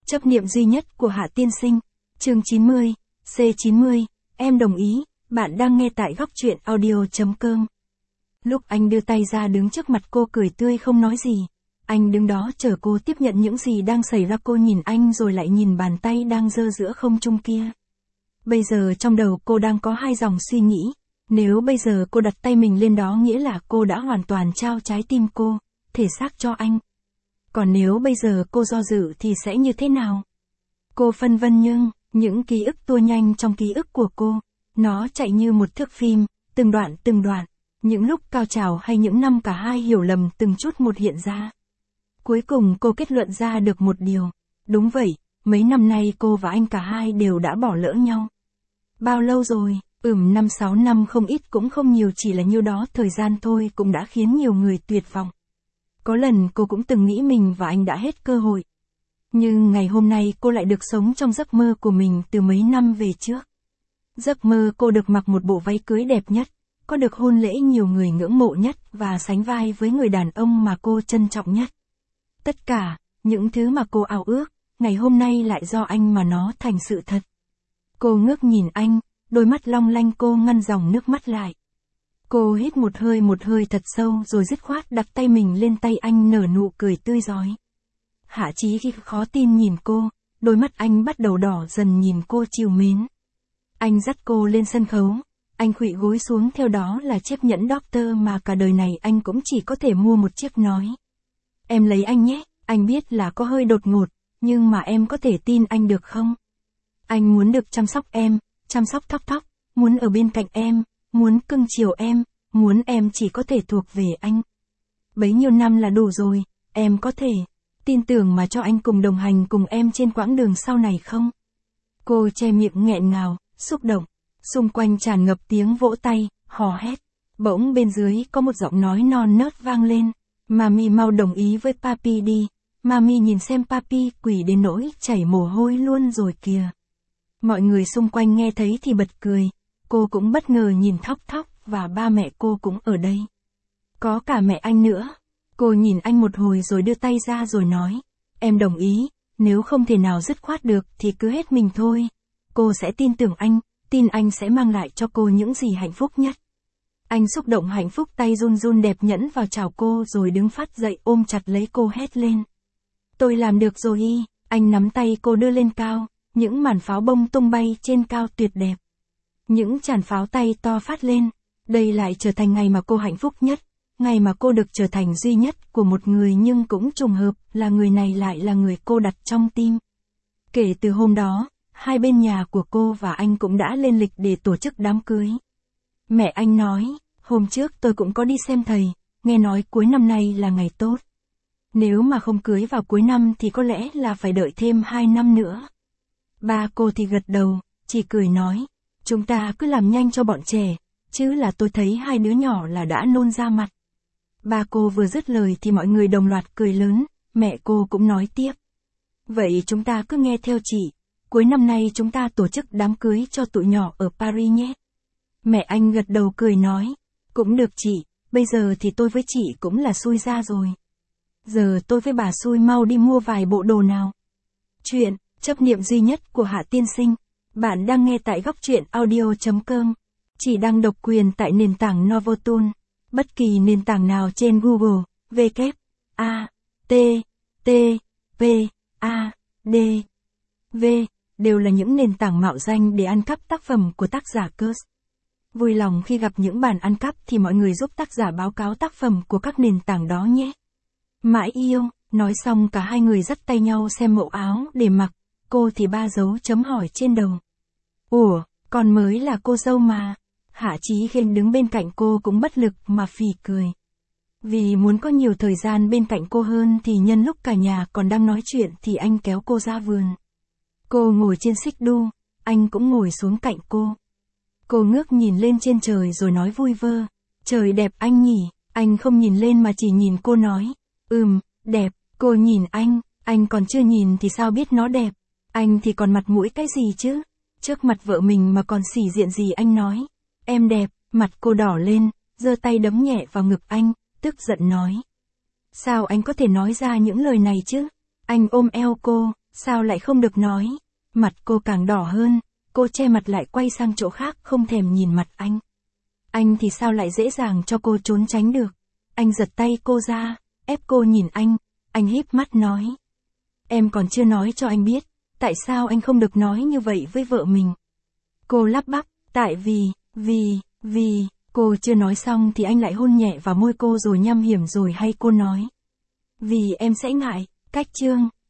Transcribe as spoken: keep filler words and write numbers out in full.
Chấp niệm duy nhất của Hạ Tiên Sinh. Chương chín mươi, C chín mươi, em đồng ý, bạn đang nghe tại góc truyện audio.com. Lúc anh đưa tay ra đứng trước mặt cô cười tươi không nói gì. Anh đứng đó chờ cô tiếp nhận những gì đang xảy ra. Cô nhìn anh rồi lại nhìn bàn tay đang giơ giữa không trung kia. Bây giờ trong đầu cô đang có hai dòng suy nghĩ. Nếu bây giờ cô đặt tay mình lên đó nghĩa là cô đã hoàn toàn trao trái tim cô, thể xác cho anh. Còn nếu bây giờ cô do dự thì sẽ như thế nào? Cô phân vân nhưng, những ký ức tua nhanh trong ký ức của cô. Nó chạy như một thước phim, từng đoạn từng đoạn. Những lúc cao trào hay những năm cả hai hiểu lầm từng chút một hiện ra. Cuối cùng cô kết luận ra được một điều. Đúng vậy, mấy năm nay cô và anh cả hai đều đã bỏ lỡ nhau. Bao lâu rồi? Ừm năm sáu năm không ít cũng không nhiều, chỉ là nhiêu đó thời gian thôi cũng đã khiến nhiều người tuyệt vọng. Có lần cô cũng từng nghĩ mình và anh đã hết cơ hội. Nhưng ngày hôm nay cô lại được sống trong giấc mơ của mình từ mấy năm về trước. Giấc mơ cô được mặc một bộ váy cưới đẹp nhất, có được hôn lễ nhiều người ngưỡng mộ nhất và sánh vai với người đàn ông mà cô trân trọng nhất. Tất cả, những thứ mà cô ao ước, ngày hôm nay lại do anh mà nó thành sự thật. Cô ngước nhìn anh, đôi mắt long lanh cô ngăn dòng nước mắt lại. Cô hít một hơi một hơi thật sâu rồi dứt khoát đặt tay mình lên tay anh nở nụ cười tươi rói. Hạ Chí khi khó tin nhìn cô, đôi mắt anh bắt đầu đỏ dần nhìn cô trìu mến. Anh dắt cô lên sân khấu, anh khuỵu gối xuống, theo đó là chiếc nhẫn Doctor mà cả đời này anh cũng chỉ có thể mua một chiếc, nói. Em lấy anh nhé, anh biết là có hơi đột ngột, nhưng mà em có thể tin anh được không? Anh muốn được chăm sóc em, chăm sóc thóc thóc, muốn ở bên cạnh em, muốn cưng chiều em, muốn em chỉ có thể thuộc về anh. Bấy nhiêu năm là đủ rồi, em có thể tin tưởng mà cho anh cùng đồng hành cùng em trên quãng đường sau này không? Cô che miệng nghẹn ngào, xúc động, xung quanh tràn ngập tiếng vỗ tay, hò hét. Bỗng bên dưới có một giọng nói non nớt vang lên, Mami mau đồng ý với Papi đi, Mami nhìn xem Papi quỷ đến nỗi chảy mồ hôi luôn rồi kìa. Mọi người xung quanh nghe thấy thì bật cười, cô cũng bất ngờ nhìn Thóc Thóc và ba mẹ cô cũng ở đây. Có cả mẹ anh nữa. Cô nhìn anh một hồi rồi đưa tay ra rồi nói, em đồng ý, nếu không thể nào dứt khoát được thì cứ hết mình thôi. Cô sẽ tin tưởng anh, tin anh sẽ mang lại cho cô những gì hạnh phúc nhất. Anh xúc động hạnh phúc, tay run run đẹp nhẫn vào chào cô rồi đứng phát dậy ôm chặt lấy cô hét lên. Tôi làm được rồi y, anh nắm tay cô đưa lên cao, những màn pháo bông tung bay trên cao tuyệt đẹp. Những tràn pháo tay to phát lên, đây lại trở thành ngày mà cô hạnh phúc nhất, ngày mà cô được trở thành duy nhất của một người, nhưng cũng trùng hợp là người này lại là người cô đặt trong tim. Kể từ hôm đó, hai bên nhà của cô và anh cũng đã lên lịch để tổ chức đám cưới. Mẹ anh nói, hôm trước tôi cũng có đi xem thầy, nghe nói cuối năm nay là ngày tốt. Nếu mà không cưới vào cuối năm thì có lẽ là phải đợi thêm hai năm nữa. Ba cô thì gật đầu, chỉ cười nói, chúng ta cứ làm nhanh cho bọn trẻ, chứ là tôi thấy hai đứa nhỏ là đã nôn ra mặt. Ba cô vừa dứt lời thì mọi người đồng loạt cười lớn, mẹ cô cũng nói tiếp. Vậy chúng ta cứ nghe theo chị, cuối năm nay chúng ta tổ chức đám cưới cho tụi nhỏ ở Paris nhé. Mẹ anh gật đầu cười nói, cũng được chị, bây giờ thì tôi với chị cũng là xui ra rồi. Giờ tôi với bà xui mau đi mua vài bộ đồ nào. Chuyện, chấp niệm duy nhất của Hạ Tiên Sinh. Bạn đang nghe tại góc truyện audio.com. Chỉ đăng độc quyền tại nền tảng Novotoon. Bất kỳ nền tảng nào trên Google, W, A, T, T, P, A, D, V, đều là những nền tảng mạo danh để ăn cắp tác phẩm của tác giả Curse. Vui lòng khi gặp những bản ăn cắp thì mọi người giúp tác giả báo cáo tác phẩm của các nền tảng đó nhé. Mãi yêu, nói xong cả hai người dắt tay nhau xem mẫu áo để mặc, cô thì ba dấu chấm hỏi trên đầu. Ủa, còn mới là cô dâu mà. Hạ Chí Khiêm đứng bên cạnh cô cũng bất lực mà phì cười. Vì muốn có nhiều thời gian bên cạnh cô hơn thì nhân lúc cả nhà còn đang nói chuyện thì anh kéo cô ra vườn. Cô ngồi trên xích đu, anh cũng ngồi xuống cạnh cô. Cô ngước nhìn lên trên trời rồi nói vui vơ, trời đẹp anh nhỉ. Anh không nhìn lên mà chỉ nhìn cô nói, ừm, đẹp. Cô nhìn anh, anh còn chưa nhìn thì sao biết nó đẹp. Anh thì còn mặt mũi cái gì chứ, trước mặt vợ mình mà còn xỉ diện gì. Anh nói, em đẹp. Mặt cô đỏ lên, giơ tay đấm nhẹ vào ngực anh, tức giận nói. Sao anh có thể nói ra những lời này chứ? Anh ôm eo cô, Sao lại không được nói? Mặt cô càng đỏ hơn, cô che mặt lại quay sang chỗ khác không thèm nhìn mặt anh. Anh thì sao lại dễ dàng cho cô trốn tránh được? Anh giật tay cô ra, ép cô nhìn anh, anh híp mắt nói. Em còn chưa nói cho anh biết, tại sao anh không được nói như vậy với vợ mình? Cô lắp bắp, tại vì, vì, vì, cô chưa nói xong thì anh lại hôn nhẹ vào môi cô rồi nham hiểm rồi hay cô nói. Vì em sẽ ngại, cách chương.